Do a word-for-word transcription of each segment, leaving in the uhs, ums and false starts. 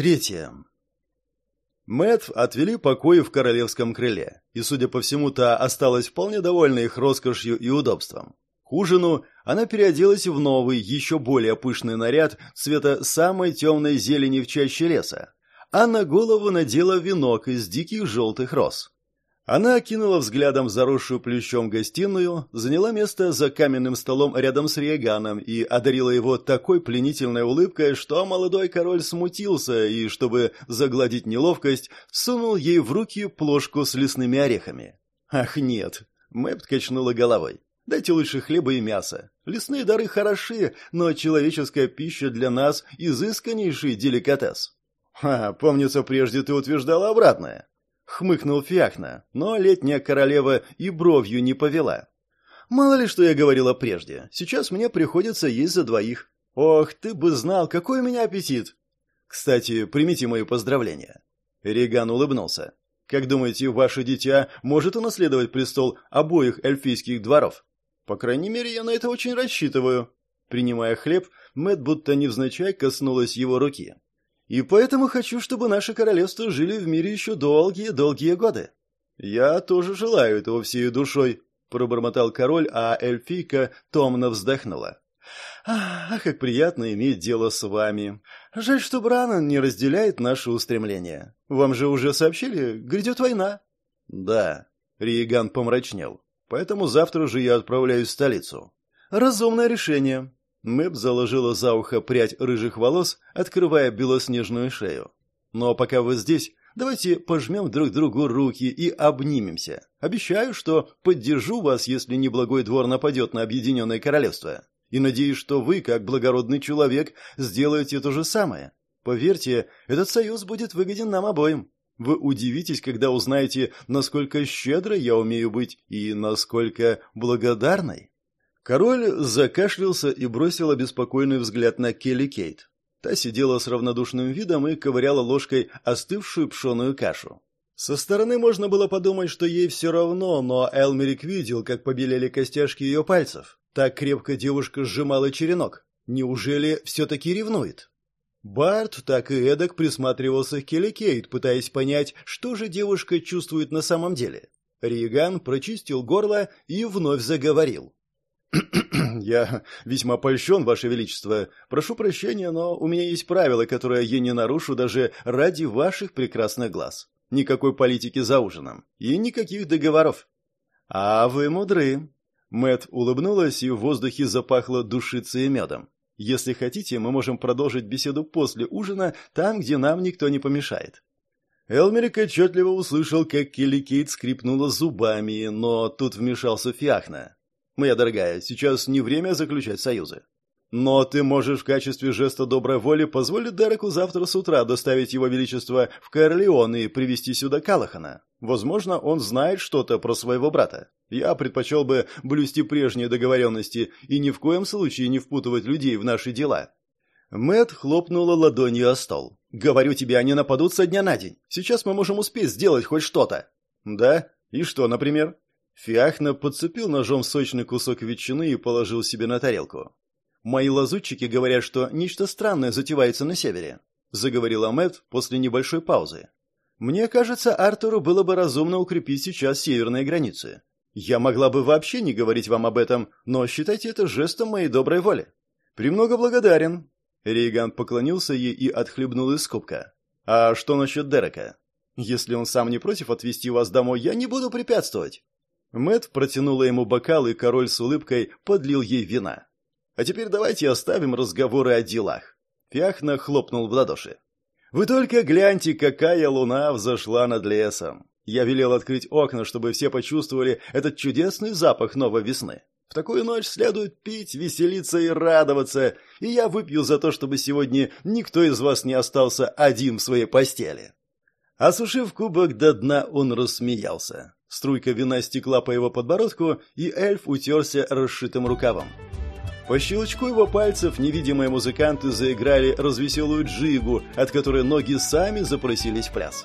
Третье. Мэт отвели покои в королевском крыле, и, судя по всему, та осталась вполне довольна их роскошью и удобством. К ужину она переоделась в новый, еще более пышный наряд цвета самой темной зелени в чаще леса, а на голову надела венок из диких желтых роз. Она окинула взглядом заросшую плющом гостиную, заняла место за каменным столом рядом с Риеганом и одарила его такой пленительной улыбкой, что молодой король смутился и, чтобы загладить неловкость, сунул ей в руки плошку с лесными орехами. «Ах, нет!» — Мэпт качнула головой. «Дайте лучше хлеба и мяса. Лесные дары хороши, но человеческая пища для нас — изысканнейший деликатес». «Ха, помнится, прежде ты утверждала обратное». Хмыкнул Фиахна, но летняя королева и бровью не повела. «Мало ли, что я говорила прежде. Сейчас мне приходится есть за двоих. Ох, ты бы знал, какой у меня аппетит!» «Кстати, примите мои поздравления». Риган улыбнулся. «Как думаете, ваше дитя может унаследовать престол обоих эльфийских дворов?» «По крайней мере, я на это очень рассчитываю». Принимая хлеб, Мэтт будто невзначай коснулась его руки. «И поэтому хочу, чтобы наши королевства жили в мире еще долгие-долгие годы». «Я тоже желаю этого всей душой», — пробормотал король, а эльфийка томно вздохнула. «Ах, как приятно иметь дело с вами. Жаль, что Бранан не разделяет наши устремления. Вам же уже сообщили, грядет война». «Да», — Риеган помрачнел. «Поэтому завтра же я отправляюсь в столицу». «Разумное решение». Мэп заложила за ухо прядь рыжих волос, открывая белоснежную шею. «Но пока вы здесь, давайте пожмем друг другу руки и обнимемся. Обещаю, что поддержу вас, если неблагой двор нападет на Объединенное Королевство. И надеюсь, что вы, как благородный человек, сделаете то же самое. Поверьте, этот союз будет выгоден нам обоим. Вы удивитесь, когда узнаете, насколько щедрой я умею быть и насколько благодарной». Король закашлялся и бросил обеспокоенный взгляд на Келли Кейт. Та сидела с равнодушным видом и ковыряла ложкой остывшую пшеную кашу. Со стороны можно было подумать, что ей все равно, но Элмерик видел, как побелели костяшки ее пальцев. Так крепко девушка сжимала черенок. Неужели все-таки ревнует? Барт так и эдак присматривался к Келли Кейт, пытаясь понять, что же девушка чувствует на самом деле. Риеган прочистил горло и вновь заговорил. «Я весьма польщен, Ваше Величество. Прошу прощения, но у меня есть правило, которое я не нарушу даже ради ваших прекрасных глаз. Никакой политики за ужином. И никаких договоров». «А вы мудры». Мэтт улыбнулась, и в воздухе запахло душицей и медом. «Если хотите, мы можем продолжить беседу после ужина, там, где нам никто не помешает». Элмерик отчетливо услышал, как Келли Кейт скрипнула зубами, но тут вмешался Фиахна. «Моя дорогая, сейчас не время заключать союзы. Но ты можешь в качестве жеста доброй воли позволить Дереку завтра с утра доставить его величество в Каэрлеон и привезти сюда Калахана. Возможно, он знает что-то про своего брата. Я предпочел бы блюсти прежние договоренности и ни в коем случае не впутывать людей в наши дела». Мэтт хлопнула ладонью о стол. «Говорю тебе, они нападут со дня на день. Сейчас мы можем успеть сделать хоть что-то». «Да? И что, например?» Фиахна подцепил ножом сочный кусок ветчины и положил себе на тарелку. «Мои лазутчики говорят, что нечто странное затевается на севере», — заговорила Мэтт после небольшой паузы. «Мне кажется, Артуру было бы разумно укрепить сейчас северные границы. Я могла бы вообще не говорить вам об этом, но считайте это жестом моей доброй воли». «Премного благодарен». Рейган поклонился ей и отхлебнул из кубка. «А что насчет Дерека? Если он сам не против отвезти вас домой, я не буду препятствовать». Мэтт протянула ему бокал, и король с улыбкой подлил ей вина. «А теперь давайте оставим разговоры о делах». Фиахна хлопнул в ладоши. «Вы только гляньте, какая луна взошла над лесом. Я велел открыть окна, чтобы все почувствовали этот чудесный запах новой весны. В такую ночь следует пить, веселиться и радоваться, и я выпью за то, чтобы сегодня никто из вас не остался один в своей постели». Осушив кубок до дна, он рассмеялся. Струйка вина стекла по его подбородку, и эльф утерся расшитым рукавом. По щелчку его пальцев невидимые музыканты заиграли развеселую джигу, от которой ноги сами запросились в пляс.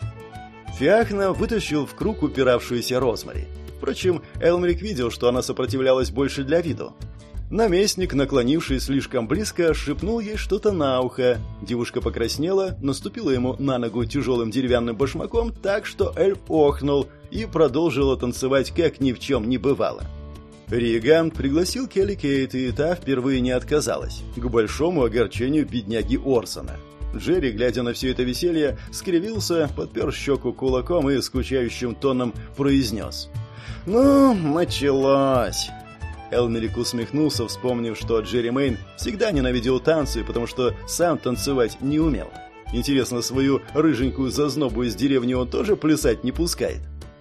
Фиахна вытащил в круг упиравшуюся Розмари. Впрочем, Элмерик видел, что она сопротивлялась больше для виду. Наместник, наклонившись слишком близко, шепнул ей что-то на ухо. Девушка покраснела, наступила ему на ногу тяжелым деревянным башмаком так, что эльф охнул и продолжила танцевать, как ни в чем не бывало. Риеган пригласил Келли Кейт, и та впервые не отказалась, к большому огорчению бедняги Орсона. Джерри, глядя на все это веселье, скривился, подпер щеку кулаком и скучающим тоном произнес: «Ну, началось!» Элмерик усмехнулся, вспомнив, что Джерри Мэйн всегда ненавидел танцы, потому что сам танцевать не умел. Интересно, свою рыженькую зазнобу из деревни он тоже плясать не пускает?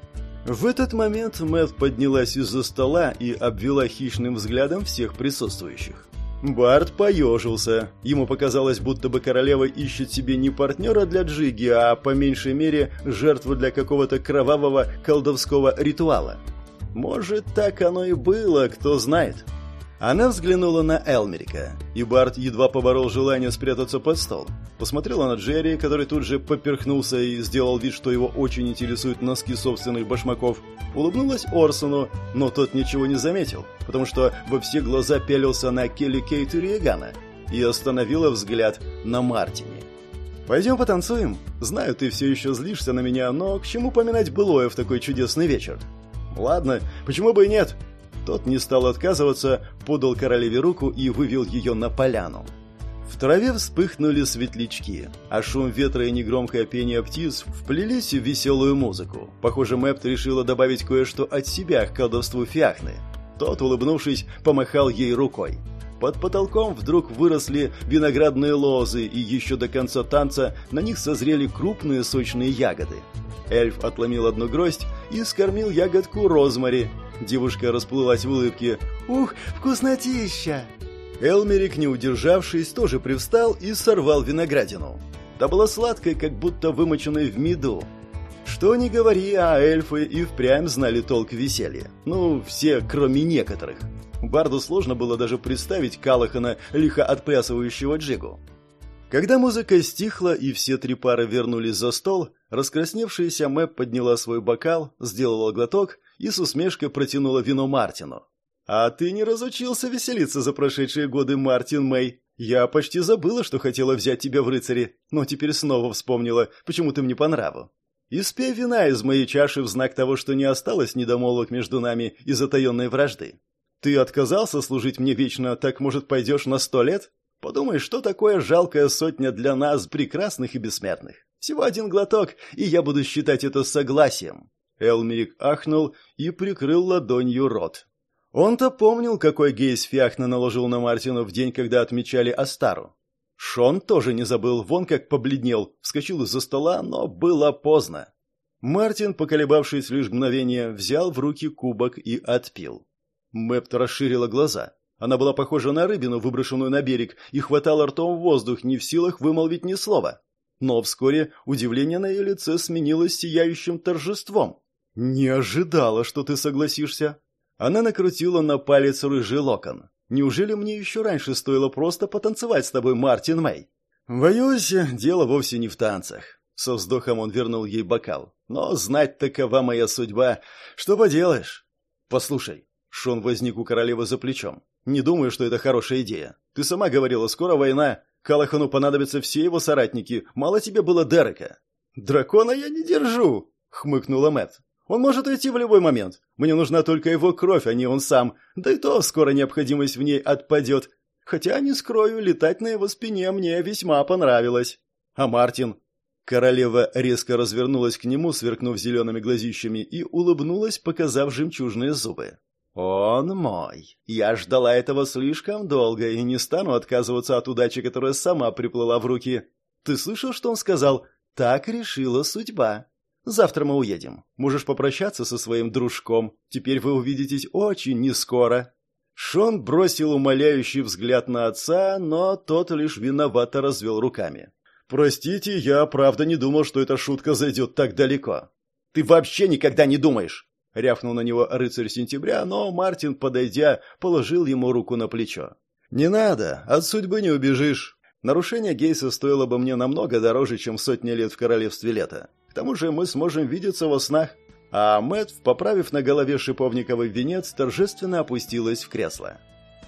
В этот момент Мэтт поднялась из-за стола и обвела хищным взглядом всех присутствующих. Барт поежился. Ему показалось, будто бы королева ищет себе не партнера для джиги, а по меньшей мере жертву для какого-то кровавого колдовского ритуала. Может, так оно и было, кто знает. Она взглянула на Элмерика, и Барт едва поборол желание спрятаться под стол. Посмотрела на Джерри, который тут же поперхнулся и сделал вид, что его очень интересуют носки собственных башмаков. Улыбнулась Орсону, но тот ничего не заметил, потому что во все глаза пялился на Келли Кейт и Риегана, и остановила взгляд на Мартине. «Пойдем потанцуем? Знаю, ты все еще злишься на меня, но к чему поминать былое в такой чудесный вечер?» «Ладно, почему бы и нет?» Тот не стал отказываться, подал королеве руку и вывел ее на поляну. В траве вспыхнули светлячки, а шум ветра и негромкое пение птиц вплелись в веселую музыку. Похоже, Мэпт решила добавить кое-что от себя к колдовству Фиахны. Тот, улыбнувшись, помахал ей рукой. Под потолком вдруг выросли виноградные лозы, и еще до конца танца на них созрели крупные сочные ягоды. Эльф отломил одну гроздь и скормил ягодку Розмари. Девушка расплылась в улыбке. «Ух, вкуснотища!» Элмерик, не удержавшись, тоже привстал и сорвал виноградину. Та была сладкой, как будто вымоченной в меду. Что ни говори, а эльфы и впрямь знали толк в веселье. Ну, все, кроме некоторых. Барду сложно было даже представить Калахана, лихо отплясывающего джигу. Когда музыка стихла и все три пары вернулись за стол, раскрасневшаяся Мэп подняла свой бокал, сделала глоток и с усмешкой протянула вино Мартину. «А ты не разучился веселиться за прошедшие годы, Мартин Мэй. Я почти забыла, что хотела взять тебя в рыцари, но теперь снова вспомнила, почему ты мне по нраву. Испей вина из моей чаши в знак того, что не осталось недомолвок между нами и затаенной вражды. Ты отказался служить мне вечно, так, может, пойдешь на сто лет? Подумай, что такое жалкая сотня для нас, прекрасных и бессмертных. Всего один глоток, и я буду считать это согласием». Элмерик ахнул и прикрыл ладонью рот. Он-то помнил, какой гейс Фиахна наложил на Мартину в день, когда отмечали Астару. Шон тоже не забыл, вон как побледнел, вскочил из-за стола, но было поздно. Мартин, поколебавшись лишь мгновение, взял в руки кубок и отпил. Мэпт расширила глаза. Она была похожа на рыбину, выброшенную на берег, и хватала ртом в воздух, не в силах вымолвить ни слова. Но вскоре удивление на ее лице сменилось сияющим торжеством. «Не ожидала, что ты согласишься». Она накрутила на палец рыжий локон. «Неужели мне еще раньше стоило просто потанцевать с тобой, Мартин Мэй?» «Боюсь, дело вовсе не в танцах». Со вздохом он вернул ей бокал. «Но знать такова моя судьба. Что поделаешь?» «Послушай». Шон возник у королевы за плечом. «Не думаю, что это хорошая идея. Ты сама говорила, скоро война. Калахану понадобятся все его соратники. Мало тебе было Дерека». «Дракона я не держу», — хмыкнула Мэтт. «Он может уйти в любой момент. Мне нужна только его кровь, а не он сам. Да и то скоро необходимость в ней отпадет. Хотя, не скрою, летать на его спине мне весьма понравилось. А Мартин?» Королева резко развернулась к нему, сверкнув зелеными глазищами, и улыбнулась, показав жемчужные зубы. «Он мой. Я ждала этого слишком долго и не стану отказываться от удачи, которая сама приплыла в руки. Ты слышал, что он сказал? Так решила судьба. Завтра мы уедем. Можешь попрощаться со своим дружком. Теперь вы увидитесь очень нескоро». Шон бросил умоляющий взгляд на отца, но тот лишь виновато развел руками. «Простите, я правда не думал, что эта шутка зайдет так далеко». «Ты вообще никогда не думаешь!» — рявкнул на него рыцарь сентября, но Мартин, подойдя, положил ему руку на плечо. «Не надо, от судьбы не убежишь. Нарушение Гейса стоило бы мне намного дороже, чем сотни лет в королевстве лета. К тому же мы сможем видеться во снах». А Мэтт, поправив на голове шиповниковый венец, торжественно опустилась в кресло.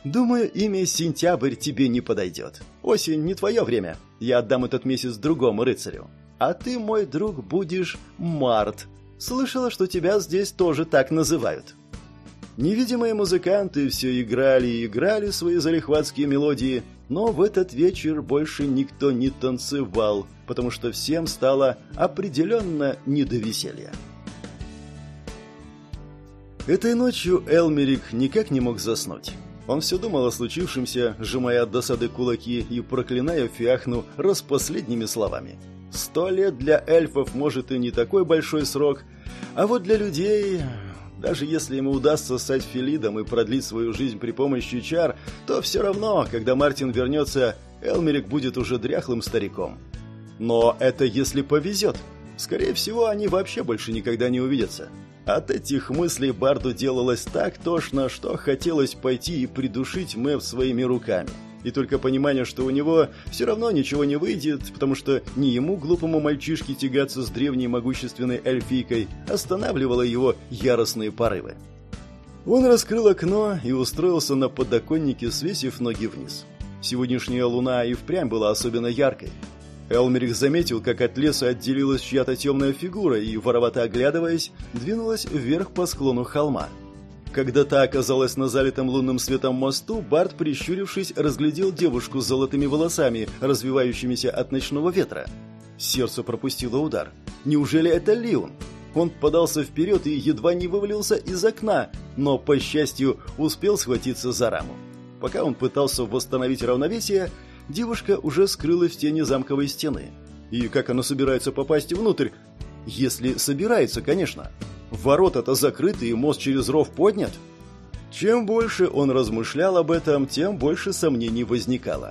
Думаю, имя Сентябрь тебе не подойдет. Осень не твое время. Я отдам этот месяц другому рыцарю. А ты, мой друг, будешь Март. Слышала, что тебя здесь тоже так называют». Невидимые музыканты все играли и играли свои залихватские мелодии, но в этот вечер больше никто не танцевал, потому что всем стало определенно не до веселья. Этой ночью Элмерик никак не мог заснуть. Он все думал о случившемся, сжимая от досады кулаки и проклиная Фиахну распоследними словами. Сто лет для эльфов, может, и не такой большой срок, а вот для людей... Даже если ему удастся стать Фелидом и продлить свою жизнь при помощи чар, то все равно, когда Мартин вернется, Элмерик будет уже дряхлым стариком. Но это если повезет. Скорее всего, они вообще больше никогда не увидятся. От этих мыслей Барду делалось так тошно, что хотелось пойти и придушить Мэв своими руками. И только понимание, что у него все равно ничего не выйдет, потому что не ему, глупому мальчишке, тягаться с древней могущественной эльфийкой, останавливало его яростные порывы. Он раскрыл окно и устроился на подоконнике, свесив ноги вниз. Сегодняшняя луна и впрямь была особенно яркой. Элмерик заметил, как от леса отделилась чья-то темная фигура и, воровато оглядываясь, двинулась вверх по склону холма. Когда та оказалась на залитом лунным светом мосту, Барт, прищурившись, разглядел девушку с золотыми волосами, развивающимися от ночного ветра. Сердце пропустило удар. Неужели это Лиун? Он подался вперед и едва не вывалился из окна, но, по счастью, успел схватиться за раму. Пока он пытался восстановить равновесие, девушка уже скрылась в тени замковой стены. И как она собирается попасть внутрь? Если собирается, конечно. Ворота-то закрыты и мост через ров поднят. Чем больше он размышлял об этом, тем больше сомнений возникало.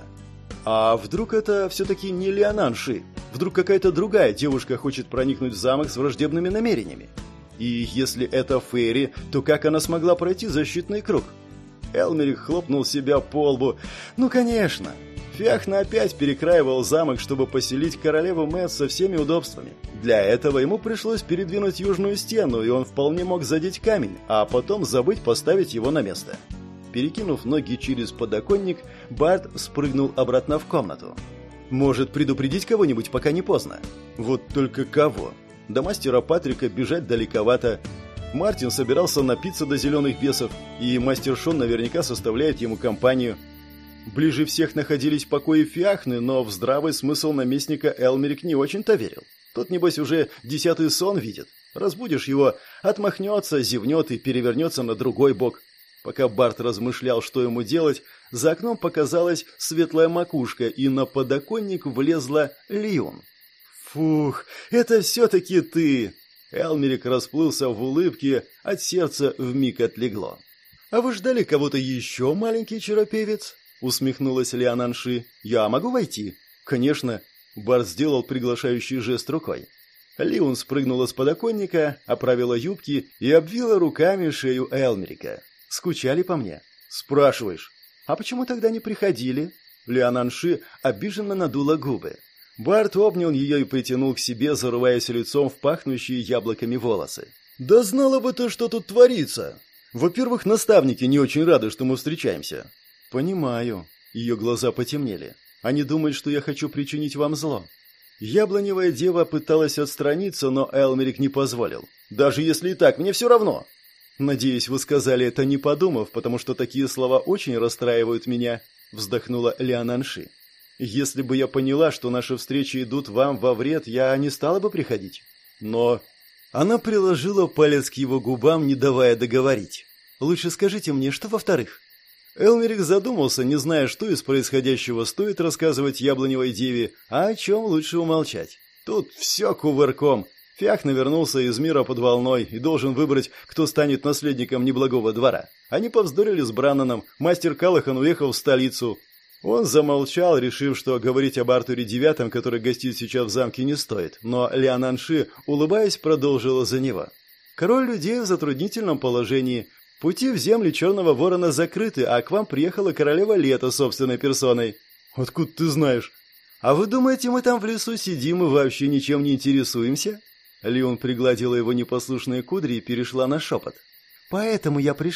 А вдруг это все-таки не Лианан Ши? Вдруг какая-то другая девушка хочет проникнуть в замок с враждебными намерениями? И если это Фейри, то как она смогла пройти защитный круг? Элмерик хлопнул себя по лбу. Ну, конечно. Фиахна опять перекраивал замок, чтобы поселить королеву Мэт со всеми удобствами. Для этого ему пришлось передвинуть южную стену, и он вполне мог задеть камень, а потом забыть поставить его на место. Перекинув ноги через подоконник, Барт спрыгнул обратно в комнату. Может, предупредить кого-нибудь, пока не поздно? Вот только кого? До мастера Патрика бежать далековато. Мартин собирался напиться до зеленых бесов, и мастер Шон наверняка составляет ему компанию. Ближе всех находились покои Фиахны, но в здравый смысл наместника Элмерик не очень-то верил. Тот, небось, уже десятый сон видит. Разбудишь его, отмахнется, зевнет и перевернется на другой бок. Пока Барт размышлял, что ему делать, за окном показалась светлая макушка, и на подоконник влезла Лиун. «Фух, это все-таки ты!» Элмерик расплылся в улыбке, от сердца вмиг отлегло. «А вы ждали кого-то еще, маленький чаропевец?» Усмехнулась Лианан Ши. «Я могу войти?» «Конечно». Барт сделал приглашающий жест рукой. Лиун спрыгнула с подоконника, оправила юбки и обвила руками шею Элмерика. «Скучали по мне?» «Спрашиваешь». «А почему тогда не приходили?» Лианан Ши обиженно надула губы. Барт обнял ее и притянул к себе, зарываясь лицом в пахнущие яблоками волосы. «Да знала бы ты, что тут творится! Во-первых, наставники не очень рады, что мы встречаемся». «Понимаю». Ее глаза потемнели. «Они думают, что я хочу причинить вам зло». Яблоневая дева пыталась отстраниться, но Элмерик не позволил. «Даже если и так, мне все равно». «Надеюсь, вы сказали это не подумав, потому что такие слова очень расстраивают меня», вздохнула Лианан Ши. «Если бы я поняла, что наши встречи идут вам во вред, я не стала бы приходить». «Но...» Она приложила палец к его губам, не давая договорить. «Лучше скажите мне, что во-вторых?» Элмерик задумался, не зная, что из происходящего стоит рассказывать яблоневой деве, а о чем лучше умолчать. Тут все кувырком. Фиахна вернулся из мира под волной и должен выбрать, кто станет наследником неблагого двора. Они повздорили с Браннаном, мастер Калахан уехал в столицу. Он замолчал, решив, что говорить об Артуре Девятом, который гостит сейчас в замке, не стоит, но Лианан Ши, улыбаясь, продолжила за него. Король людей в затруднительном положении. Пути в земли Черного Ворона закрыты, а к вам приехала королева Лета собственной персоной. Откуда ты знаешь? А вы думаете, мы там в лесу сидим и вообще ничем не интересуемся? Лиун пригладила его непослушные кудри и перешла на шепот. Поэтому я пришла.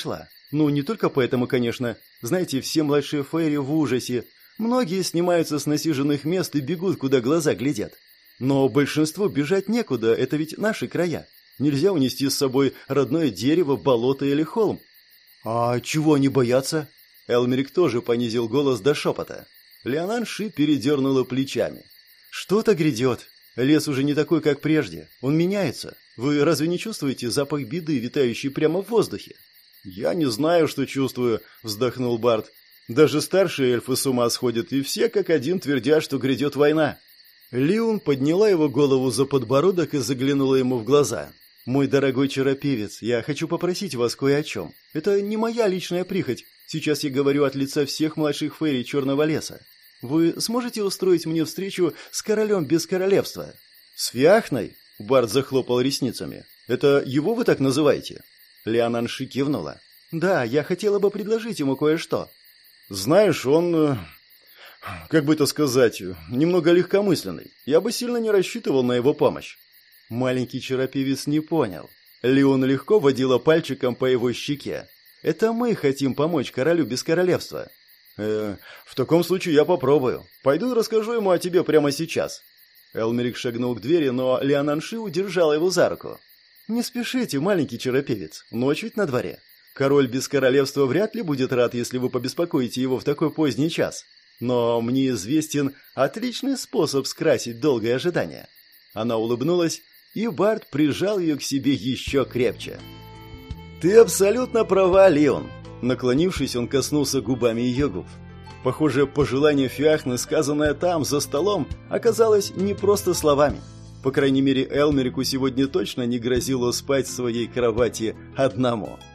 Ну, не только поэтому, конечно. Знаете, все младшие фейри в ужасе. Многие снимаются с насиженных мест и бегут, куда глаза глядят. Но большинству бежать некуда, это ведь наши края. Нельзя унести с собой родное дерево, болото или холм. А чего они боятся? Элмерик тоже понизил голос до шепота. Лиананши передернула плечами. Что-то грядет. Лес уже не такой, как прежде. Он меняется. Вы разве не чувствуете запах беды, витающий прямо в воздухе? Я не знаю, что чувствую, вздохнул Барт. Даже старшие эльфы с ума сходят, и все как один твердят, что грядет война. Лиун подняла его голову за подбородок и заглянула ему в глаза. «Мой дорогой чаропевец, я хочу попросить вас кое о чем. Это не моя личная прихоть. Сейчас я говорю от лица всех младших фейри Черного леса. Вы сможете устроить мне встречу с королем без королевства?» «С Фиахной?» — Барт захлопал ресницами. «Это его вы так называете?» Лиананши кивнула. «Да, я хотела бы предложить ему кое-что». «Знаешь, он... как бы это сказать, немного легкомысленный. Я бы сильно не рассчитывал на его помощь». Маленький чаропевец не понял. Леон легко водила пальчиком по его щеке. «Это мы хотим помочь королю без королевства». «Э, в таком случае я попробую. Пойду и расскажу ему о тебе прямо сейчас». Элмерик шагнул к двери, но Лиананши удержала его за руку. «Не спешите, маленький чаропевец. Ночь ведь на дворе. Король без королевства вряд ли будет рад, если вы побеспокоите его в такой поздний час. Но мне известен отличный способ скрасить долгое ожидание». Она улыбнулась, и Барт прижал ее к себе еще крепче. «Ты абсолютно права, Леон!» Наклонившись, он коснулся губами ее губ. Похоже, пожелание Фиахны, сказанное там, за столом, оказалось не просто словами. По крайней мере, Элмерику сегодня точно не грозило спать в своей кровати одному.